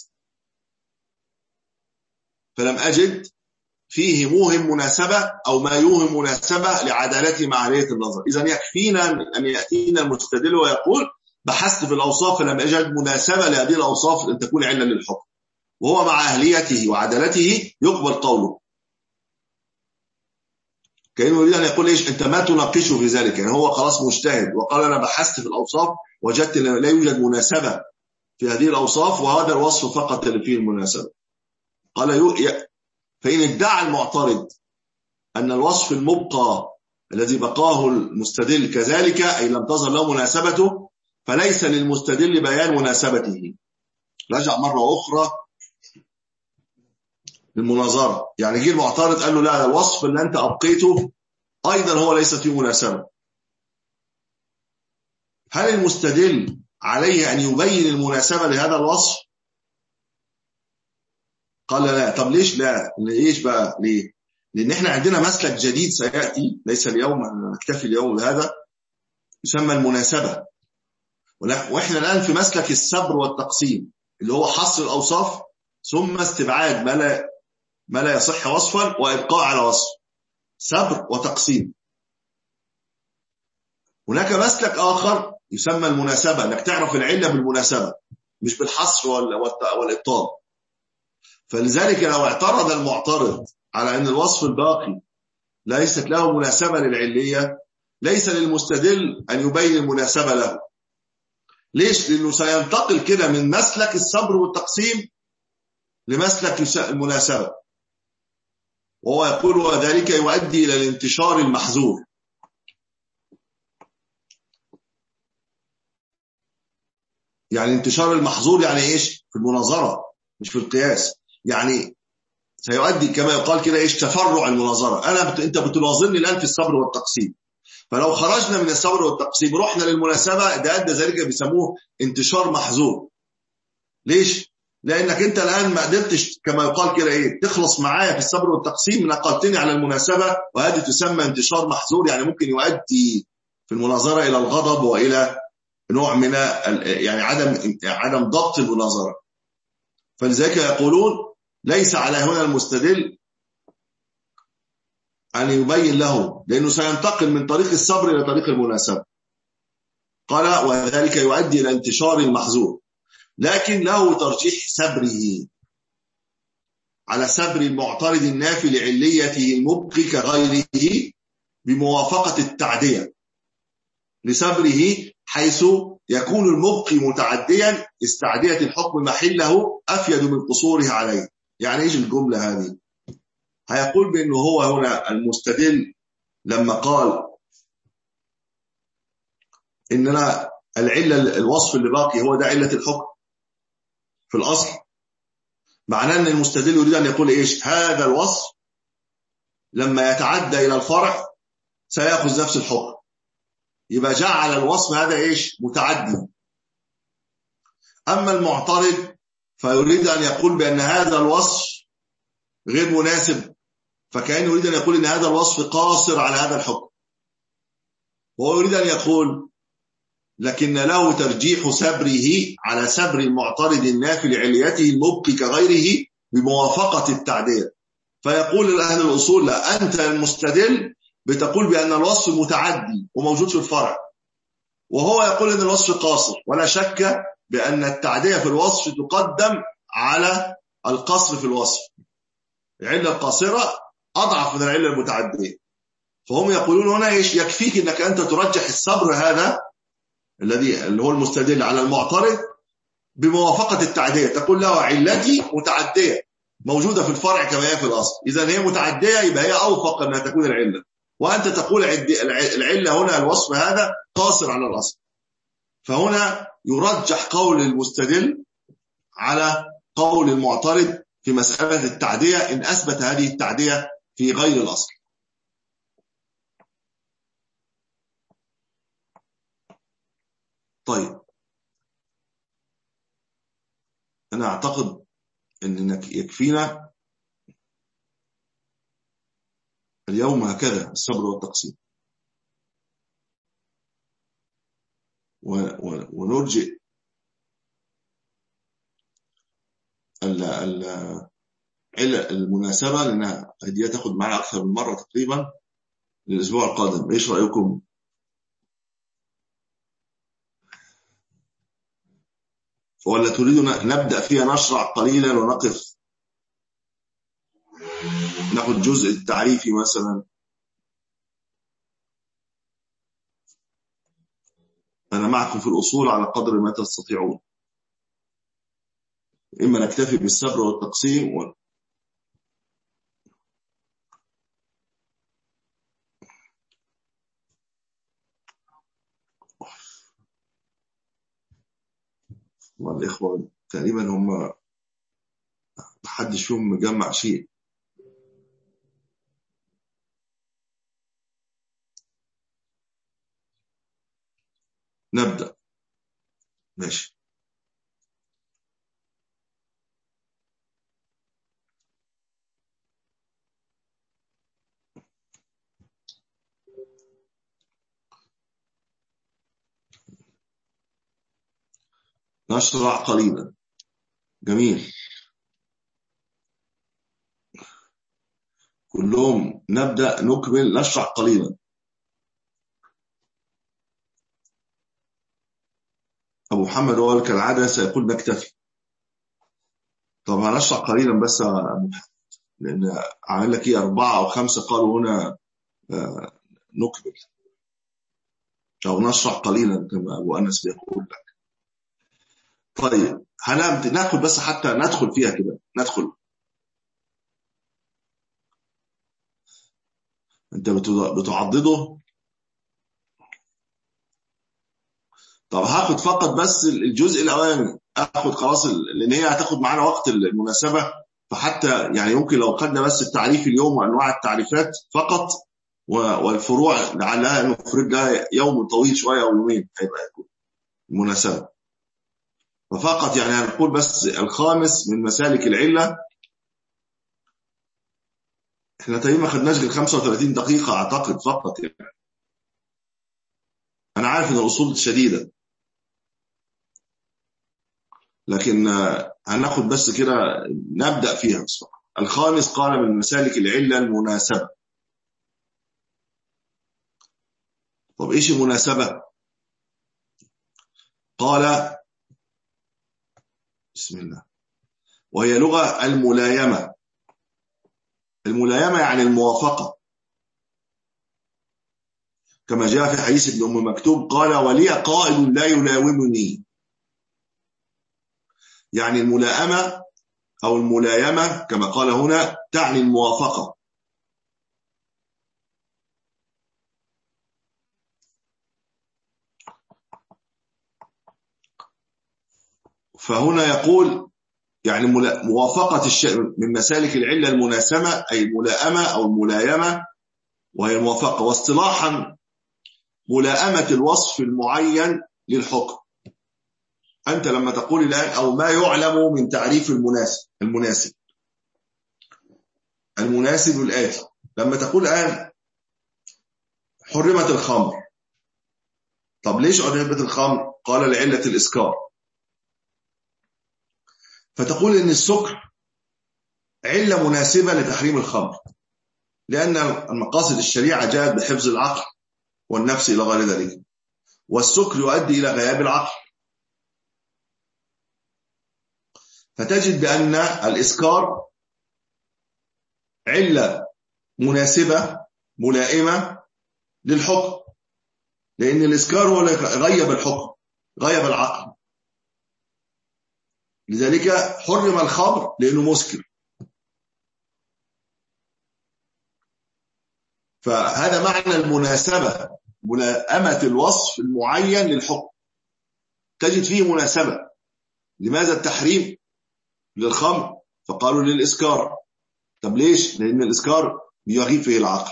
فلم أجد فيه موهم مناسبة أو ما يوهم مناسبة لعدالته مع عالية النظر. إذن يكفينا أن يأتينا المستدل ويقول بحثت في الأوصاف فلم أجد مناسبة لهذه الأوصاف أن تكون علة للحكم، وهو مع أهليته وعدالته يقبل قوله، كأنه يريد أن يقول إيش أنت ما تناقشه في ذلك، يعني هو خلاص مجتهد وقال أنا بحثت في الأوصاف وجدت لا يوجد مناسبة في هذه الأوصاف وهذا الوصف فقط اللي فيه المناسبة. قال فإن ادعى المعترض أن الوصف المبقى الذي بقاه المستدل كذلك أي لم تظهر له مناسبته فليس للمستدل بيان مناسبته. رجع مرة أخرى للمناظرة، يعني جه المعترض قال له لا الوصف اللي أنت أبقيته أيضا هو ليس فيه مناسبة، هل المستدل عليه أن يبين المناسبة لهذا الوصف؟ قال لا. طب ليش لا؟ ليش بقى؟ ليه؟ لأن احنا عندنا مسلك جديد سيأتي ليس اليوم، نكتفي اليوم بهذا، يسمى المناسبة، واحنا الآن في مسلك السبر والتقسيم اللي هو حصر الأوصاف ثم استبعاد ما لا ما لا يصح وصفا وإبقاء على وصف، سبر وتقسيم. هناك مسلك آخر يسمى المناسبة، انك تعرف العلة بالمناسبة مش بالحصر والإبطال. فلذلك لو اعترض المعترض على أن الوصف الباقي ليست له مناسبة للعلية ليس للمستدل أن يبين المناسبة له. ليش؟ لأنه سينتقل كده من مسلك الصبر والتقسيم لمسلك المناسبة، وهو يقول وذلك يؤدي إلى الانتشار المحظور. يعني انتشار المحظور يعني إيش؟ في المناظرة مش في القياس، يعني سيؤدي كما يقال كده إيش؟ تفرع المناظرة. أنا بت... أنت بتناظرني الآن في الصبر والتقسيم، فلو خرجنا من الصبر والتقسيم رحنا للمناسبة ده أدى ذلك بيسموه انتشار محظور. ليش؟ لأنك أنت الآن ما قدرتش كما يقال كده إيه تخلص معايا في الصبر والتقسيم، نقلتني على المناسبة، وهذه تسمى انتشار محظور، يعني ممكن يؤدي في المناظرة إلى الغضب وإلى نوع من يعني عدم عدم ضبط المناظرة. فلذلك يقولون ليس على هنا المستدل أن يبين له، لأنه سينتقل من طريق الصبر إلى طريق المناسبة. قال وذلك يؤدي إلى انتشار المحظور، لكن له ترجيح سبره على سبر المعترض النافي لعليته المبقي كغيره بموافقة التعدية لسبره، حيث يكون المبقي متعديا استعدية الحكم محله أفيد من قصوره عليه. يعني إيش الجملة هذه؟ هيقول بأنه هو هنا المستدل لما قال إننا العلة الوصف اللي باقي هو ده علة الحكم في الأصل، معناه أن المستدل يريد أن يقول إيش؟ هذا الوصف لما يتعدى إلى الفرع سيأخذ نفس الحكم، يبقى جعل الوصف هذا إيش؟ متعدي. أما المعترض فيريد أن يقول بأن هذا الوصف غير مناسب، فكأنه يريد أن يقول أن هذا الوصف قاصر على هذا الحكم، وهو يريد أن يقول لكن له ترجيح سبره على سبر المعترض النافي لعليته المبقي كغيره بموافقة التعدية. فيقول أهل الأصول لا، أنت المستدل بتقول بأن الوصف متعدي وموجود في الفرع، وهو يقول أن الوصف قاصر، ولا شك بأن التعدية في الوصف تقدم على القصر في الوصف. العلة القاصرة أضعف من العلة المتعدية، فهم يقولون هنا إيش؟ يكفيك أنك أنت ترجح الصبر هذا الذي اللي هو المستدل على المعترض بموافقة التعدية، تقول له علتي متعدية موجودة في الفرع كما هي في الأصل، إذا هي متعدية يبقى هي أوفق أنها تكون العلة، وأنت تقول العلة هنا الوصف هذا قاصر على الأصل. فهنا يرجح قول المستدل على قول المعترض في مسألة التعدية إن أثبت هذه التعدية في غير الأصل. طيب أنا أعتقد أن يكفينا اليوم هكذا الصبر والتقسيم، ونرجئ المناسبة لأنها هدية تاخد معنا أكثر من مرة تقريبا للأسبوع القادم. إيش رأيكم؟ ولا تريدنا نبدأ فيها نشرع قليلا ونقف ناخد جزء التعريفي مثلا؟ أنا معكم في الأصول على قدر ما تستطيعون، إما نكتفي بالصبر والتقسيم و... والإخوة تقريبا هم محدش فيهم مجمع شيء. نبدأ ماشي. نشرع قليلا. جميل. كلهم نبدأ نكمل نشرع قليلا. أبو محمد هو كالعادة سيقول نكتفي. طب هنشرع قليلا بس لأن عامل لك إيه أربعة أو خمسة قالوا هنا نكمل أو نشرع قليلا كما أبو أنس بيقول لك. طيب هناخد بس حتى ندخل فيها كده ندخل. أنت بتعضده. طب هاخد فقط بس الجزء الأولاني اخد خلاص لان هي هتاخد معانا وقت المناسبة، فحتى يعني يمكن لو خدنا بس التعريف اليوم وانواع التعريفات فقط والفروع لعلها نفرد لها يوم طويل شوية او يومين هيبقى يكون المناسبة. ففقط يعني هنقول بس الخامس من مسالك العلة. احنا تقريبا ما خدناش غير خمسة وثلاثين دقيقة اعتقد فقط يعني. انا عارف ان الاصول شديدة لكن هناخد بس كده نبدأ فيها بصراحة. الخامس قال من مسالك العلة المناسبة. طب ايش المناسبة؟ قال بسم الله وهي لغة الملايمة. الملايمة يعني الموافقة، كما جاء في حديث ابن أم مكتوم قال ولي قائد لا يلاومني. يعني الملائمة أو الملايمة كما قال هنا تعني الموافقة. فهنا يقول يعني موافقة الشيء من مسالك العلة المناسبة أي الملائمة أو الملايمة وهي الموافقة. واصطلاحا ملائمة الوصف المعين للحكم. أنت لما تقول الآن أو ما يعلم من تعريف المناسب المناسب المناسب الآتي، لما تقول الآن حرمت الخمر. طب ليش حرمت الخمر؟ قال لعلة الإسكار. فتقول إن السكر علة مناسبة لتحريم الخمر لأن المقاصد الشريعة جاءت بحفظ العقل والنفس إلى غير ذلك، والسكر يؤدي إلى غياب العقل. فتجد بأن الإسكار علة مناسبة ملائمة للحكم لأن الإسكار هو اللي غيب الحكم غيب العقل. لذلك حرم الخمر لأنه مسكر. فهذا معنى المناسبة ملائمة الوصف المعين للحكم. تجد فيه مناسبة. لماذا التحريم للخمر؟ فقالوا للإسكار. طب ليش؟ لأن الإسكار بيغيب فيه العقل،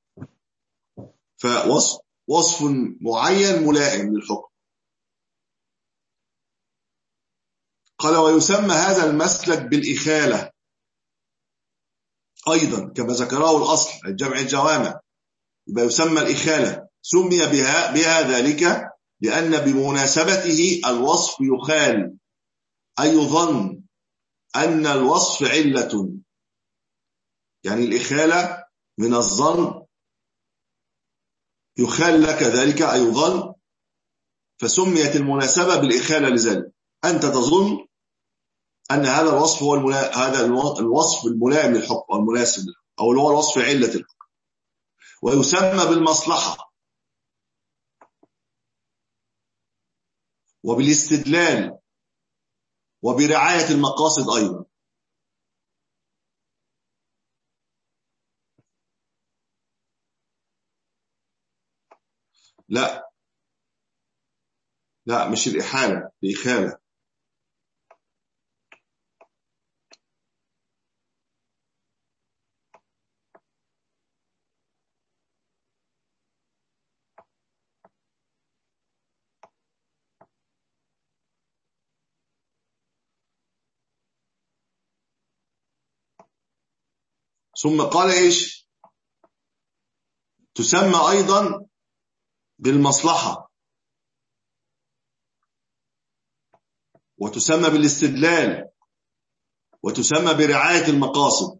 فوصف وصف معين ملائم للحكم. قال ويسمى هذا المسلك بالإخالة أيضا كما ذكره الأصل الجمع الجوامع، يبقى يسمى الإخالة. سمي بها, بها ذلك لأن بمناسبته الوصف يخال، أي يظن أن الوصف علة، يعني الإخالة من الظن، يخال لك ذلك أي يظن، فسميت المناسبة بالإخالة لذلك. أنت تظن أن هذا الوصف هو الملا... هذا الوصف الملائم للحكم أو المناسب أو اللي هو الوصف علة الحكم. ويسمى بالمصلحة وبالاستدلال وبرعاية المقاصد أيضا. لا لا مش الإحالة، الإخالة. ثم قال إيش؟ تسمى أيضا بالمصلحة وتسمى بالاستدلال وتسمى برعاية المقاصد.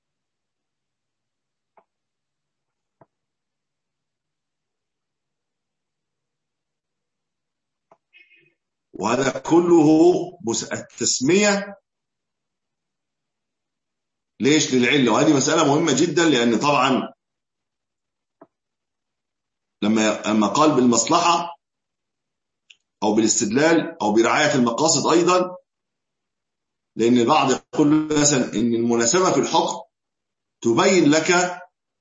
وهذا كله التسمية ليش؟ للعلة. وهذه مسألة مهمة جدا، لأن طبعا لما لما قال بالمصلحة أو بالاستدلال أو برعاية المقاصد أيضا، لأن البعض يقول مثلا إن المناسبة في الحكم تبين لك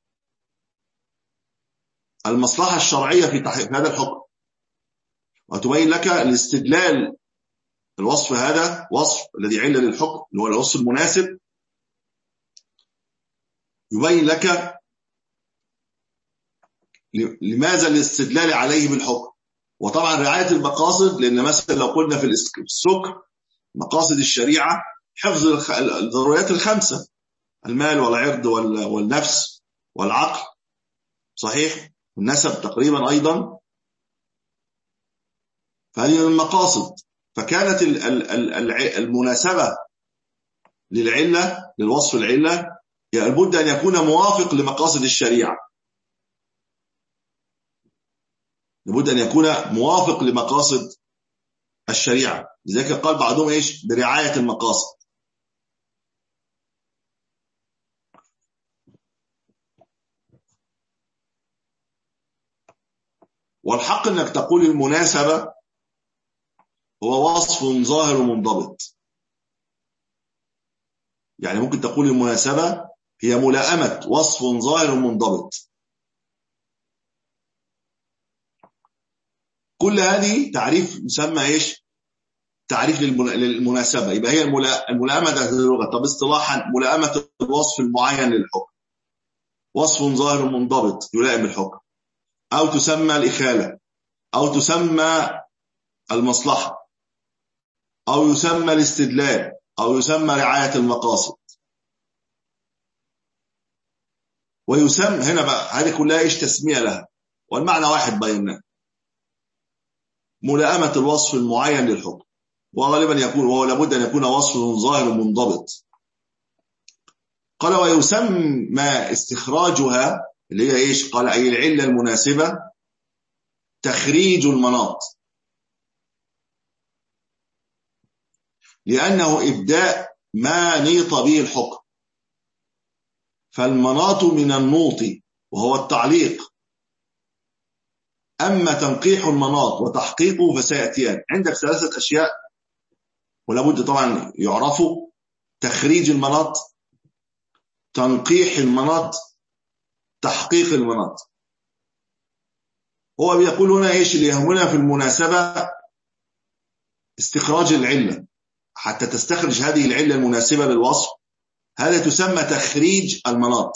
المصلحة الشرعية في تحقيق هذا الحكم، وتبين لك الاستدلال. الوصف هذا وصف الذي علة للحكم اللي هو الوصف المناسب، يبين لك لماذا الاستدلال عليه بالحكم. وطبعا رعاية المقاصد، لأن مثلا لو قلنا في السكر مقاصد الشريعة حفظ الضروريات الخمسة، المال والعرض والنفس والعقل، صحيح، والنسب تقريبا أيضا، فهذه من المقاصد. فكانت المناسبة للعلة للوصف العلة لابد أن يكون موافق لمقاصد الشريعة، لابد أن يكون موافق لمقاصد الشريعة. لذلك قال بعضهم إيش؟ برعاية المقاصد. والحق أنك تقول المناسبة هو وصف ظاهر منضبط، يعني ممكن تقول المناسبة هي ملائمة وصف ظاهر منضبط. كل هذه تعريف مسمى إيش؟ تعريف للمناسبة. يبقى هي الملائمة ذات اللغة. طب اصطلاحا ملائمة الوصف المعين للحكم، وصف ظاهر منضبط يلائم الحكم، أو تسمى الإخالة، أو تسمى المصلحة، أو يسمى الاستدلال، أو يسمى رعاية المقاصد. ويسمى هنا بقى هذه كلها إيش؟ تسمية لها، والمعنى واحد بيننا، ملائمة الوصف المعين للحكم. وغالبا يكون وهو لابد أن يكون وصف ظاهر منضبط. قال ويسمى استخراجها اللي هي إيش؟ قال أي العلة المناسبة تخريج المناط، لأنه إبداء ما نيط به الحكم، فالمناط من النوط وهو التعليق. أما تنقيح المناط وتحقيقه فسيأتيان. عندك ثلاثة أشياء ولابد طبعا يعرفوا: تخريج المناط، تنقيح المناط، تحقيق المناط. هو بيقول هنا إيش اللي يهمنا في المناسبة؟ استخراج العلة. حتى تستخرج هذه العلة المناسبة للوصف، هذا تسمى تخريج المناط.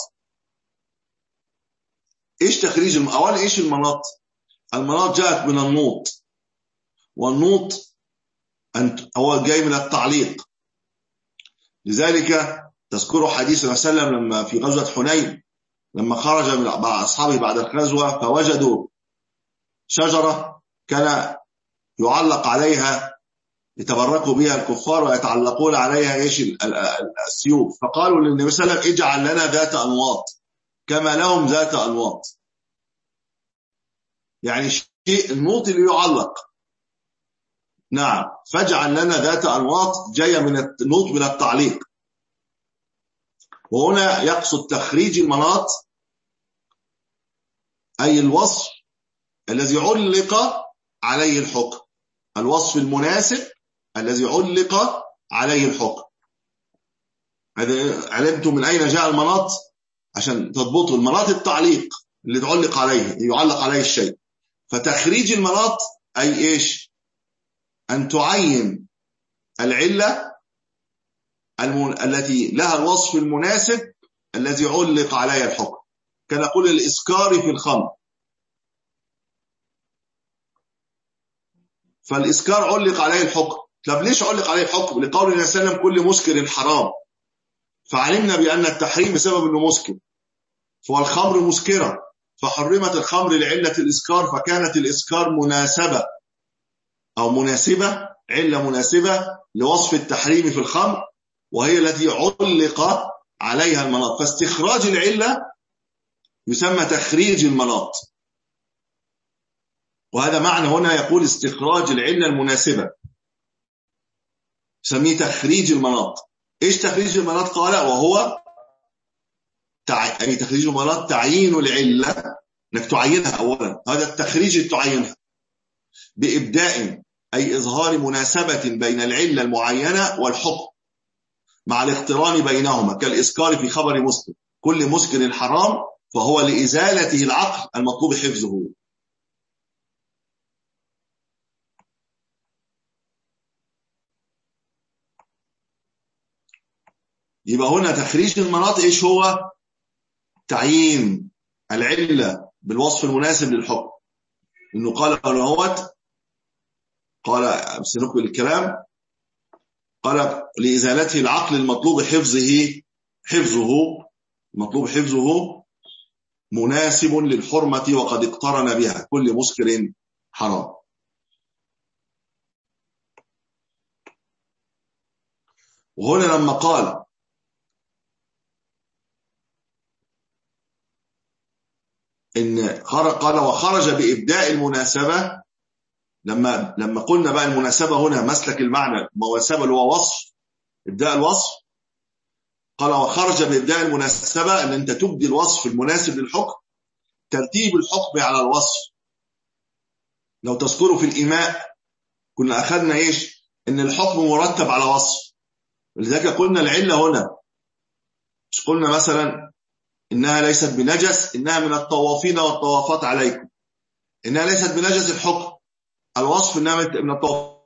ايش تخريج الم... اولا ايش المناط؟ المناط جاءت من النوط، والنوط أنت... هو جاي من التعليق. لذلك تذكروا حديث النبي صلى الله عليه وسلم لما في غزوة حنين، لما خرج مع أصحابه بعد الغزوة فوجدوا شجرة كان يعلق عليها يتبركوا بها الكفار ويتعلقون عليها ايش السيوف، فقالوا للنبي صلى الله عليه وسلم اجعل لنا ذات انواط كما لهم ذات انواط. يعني شيء النوط اللي يعلق، نعم، فاجعل لنا ذات انواط جايه من النوط من التعليق. وهنا يقصد تخريج المناط اي الوصف الذي علق عليه الحكم، الوصف المناسب الذي علق عليه الحكم. هذا علمتم من أين جاء المناط عشان تضبطوا المناط، التعليق اللي تعلق عليه يعلق عليه الشيء. فتخريج المناط أي إيش؟ أن تعين العلة التي لها الوصف المناسب الذي علق عليه الحكم. كان نقول الإسكار في الخمر، فالإسكار علق عليه الحكم. طب ليش علق عليه الحكم؟ لقول النبي صلى الله عليه وسلم كل مسكر حرام، فعلمنا بأن التحريم بسبب أنه مسكر، فالخمر مسكرة فحرمت الخمر لعلة الإسكار، فكانت الإسكار مناسبة أو مناسبة، علة مناسبة لوصف التحريم في الخمر، وهي التي علق عليها المناط. فاستخراج العلة يسمى تخريج المناط، وهذا معنى هنا يقول استخراج العلة المناسبة، سميه تخريج المناط. ايش تخريج المناط؟ قال وهو تع... يعني تخريج المناط تعيين العلة، انك تعينها اولا، هذا التخريج اللي تعينها بإبداء اي اظهار مناسبة بين العلة المعينة والحكم مع الاقتران بينهما، كالإسكار في خبر مسلم كل مسكر حرام فهو لإزالته العقل المطلوب حفظه. يبقى هنا تخريج المناط ايش هو؟ تعيين العلة بالوصف المناسب للحكم. انه قال هوت قال سنكمل الكلام، قال لإزالته العقل المطلوب حفظه حفظه مطلوب حفظه مناسب للحرمة وقد اقترن بها كل مسكر حرام. وهنا لما قال إن قال وخرج بإبداء المناسبة، لما لما قلنا بقى المناسبة هنا مسلك المعنى، المناسبة اللي هو وصف، إبداء الوصف، قال وخرج بإبداء المناسبة أن أنت تبدي الوصف المناسب للحكم، ترتيب الحكم على الوصف. لو تذكروا في الإيماء كنا أخذنا إيش؟ إن الحكم مرتب على وصف، ولذلك قلنا العلة هنا مش قلنا مثلا إنها ليست بنجس، إنها من الطوافين والطوافات عليكم، إنها ليست بنجس الحكم، الوصف إنها من الطواف.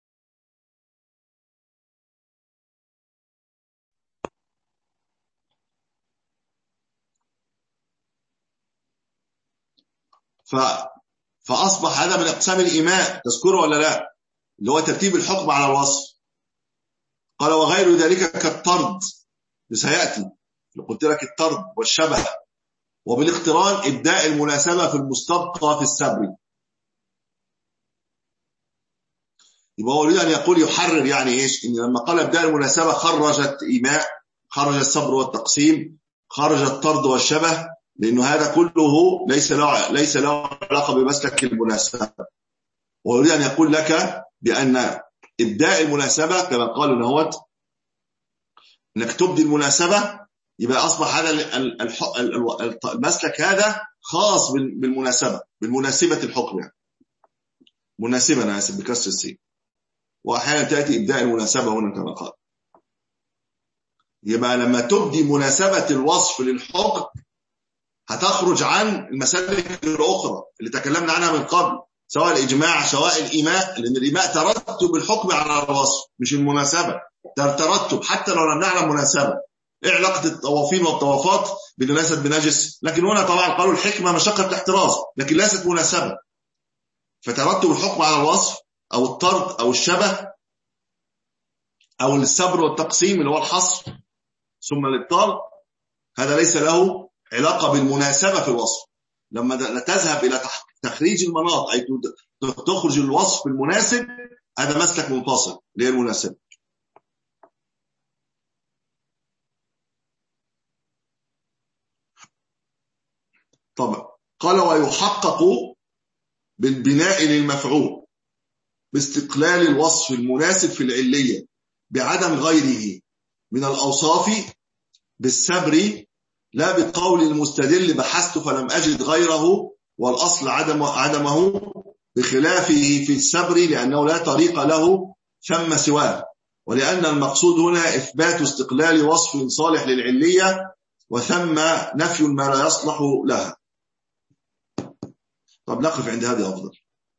ف... فأصبح هذا من أقسام الإيماء، تذكره ولا لا؟ اللي هو ترتيب الحكم على الوصف. قال وغير ذلك كالطرد، سيأتي قلت لك الطرد والشبه، وبالاقتران إبداء المناسبة في المستبقى في السبر. يبقى هو يريد أن يقول يحرر يعني إيش؟ إن لما قال إبداء المناسبة خرجت إيماء، خرج الصبر والتقسيم، خرج الطرد والشبه، لأنه هذا كله ليس له ليس له علاقة بمسلك المناسبة. ويريد أن يقول لك بأن إبداء المناسبة كما قالوا نهوت إنك تبدي المناسبة، يبقى أصبح هذا المسلك هذا خاص بالمناسبة، بالمناسبة الحكم يعني. مناسبة أنا آسف بكسر السين، وأحيانا تأتي إبداء المناسبة هنا كما قال. يبقى لما تبدي مناسبة الوصف للحكم هتخرج عن المسالك الأخرى اللي تكلمنا عنها من قبل، سواء الإجماع سواء الإيماء، لأن الإيماء ترتب الحكم على الوصف مش المناسبة، ترتب حتى لو لم نعلم مناسبة. إيه علاقة الطوافين والطوافات بنجاسة بنجس؟ لكن هنا طبعا قالوا الحكمة مشقة الاحتراز، لكن ليست مناسبة. فترتب الحكم على الوصف أو الطرد أو الشبه أو الصبر والتقسيم اللي هو الحصر ثم الإبطال، هذا ليس له علاقة بالمناسبة في الوصف. لما تذهب إلى تخريج المناط أي تخرج الوصف المناسب، هذا مسلك منفصل اللي هي المناسبة. طبعا قال ويحقق بالبناء للمفعول باستقلال الوصف المناسب في العلية بعدم غيره من الأوصاف بالسبر، لا بقول المستدل بحثت فلم أجد غيره والأصل عدم عدمه، بخلافه في السبر لأنه لا طريق له ثم سواه، ولأن المقصود هنا إثبات استقلال وصف صالح للعلية وثم نفي ما لا يصلح لها. طب نقف عند هذه أفضل،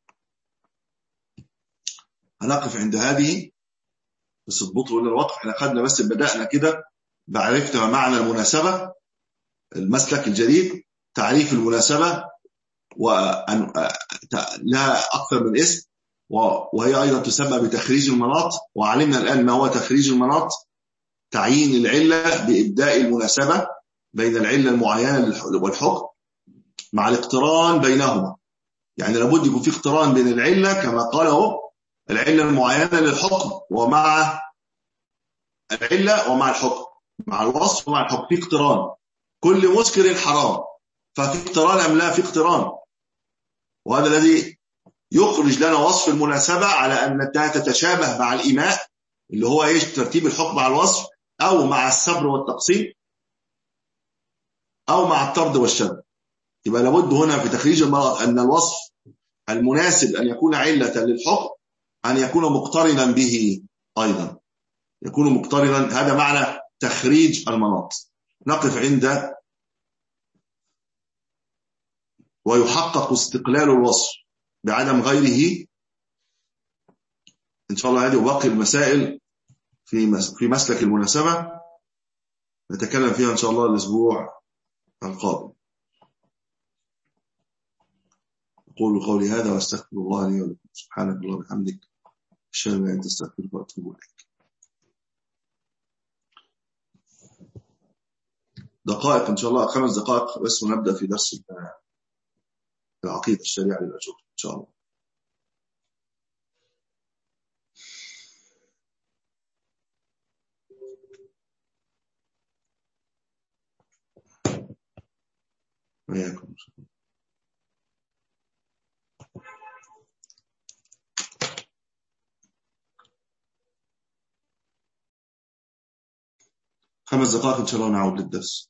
هنقف عند هذه بس اضبطوا لنا الوقف. احنا خدنا بس بدأنا كده بعرفنا معنى المناسبة، المسلك الجديد تعريف المناسبة وأن لها أكثر من اسم، وهي أيضا تسمى بتخريج المناط. وعلمنا الآن ما هو تخريج المناط، تعيين العلة بإبداء المناسبة بين العلة المعينة والحكم مع الاقتران بينهما. يعني لابد يكون في اقتران بين العلة كما قاله العلة المعينة للحكم ومع العلة ومع الحكم، مع الوصف ومع الحكم في اقتران. كل مسكر حرام، ففي اقتران أم لا؟ في اقتران. وهذا الذي يخرج لنا وصف المناسبة على أنها تتشابه مع الإيماء اللي هو ايش؟ ترتيب الحكم مع الوصف، أو مع الصبر والتقسيم، أو مع الطرد والشبه. يبقى لابد هنا في تخريج المرض أن الوصف المناسب أن يكون علة للحكم أن يكون مقترنا به أيضا، يكون مقترنا. هذا معنى تخريج المناط. نقف عند ويحقق استقلال الوصف بعدم غيره إن شاء الله. هذه وباقي المسائل في في مسلك المناسبة نتكلم فيها إن شاء الله الأسبوع القادم. أقول قولي هذا واستغفر الله لي ولكم. سبحانك اللهم وبحمدك أشهد أن لا إله إلا أنت أستغفرك وأتوب إليك. دقائق إن شاء الله، خمس دقائق بس ونبدأ في درس العقيدة الشريعة للأجور إن شاء الله. وإياكم. خمس دقائق إن شاء الله نعود للدرس.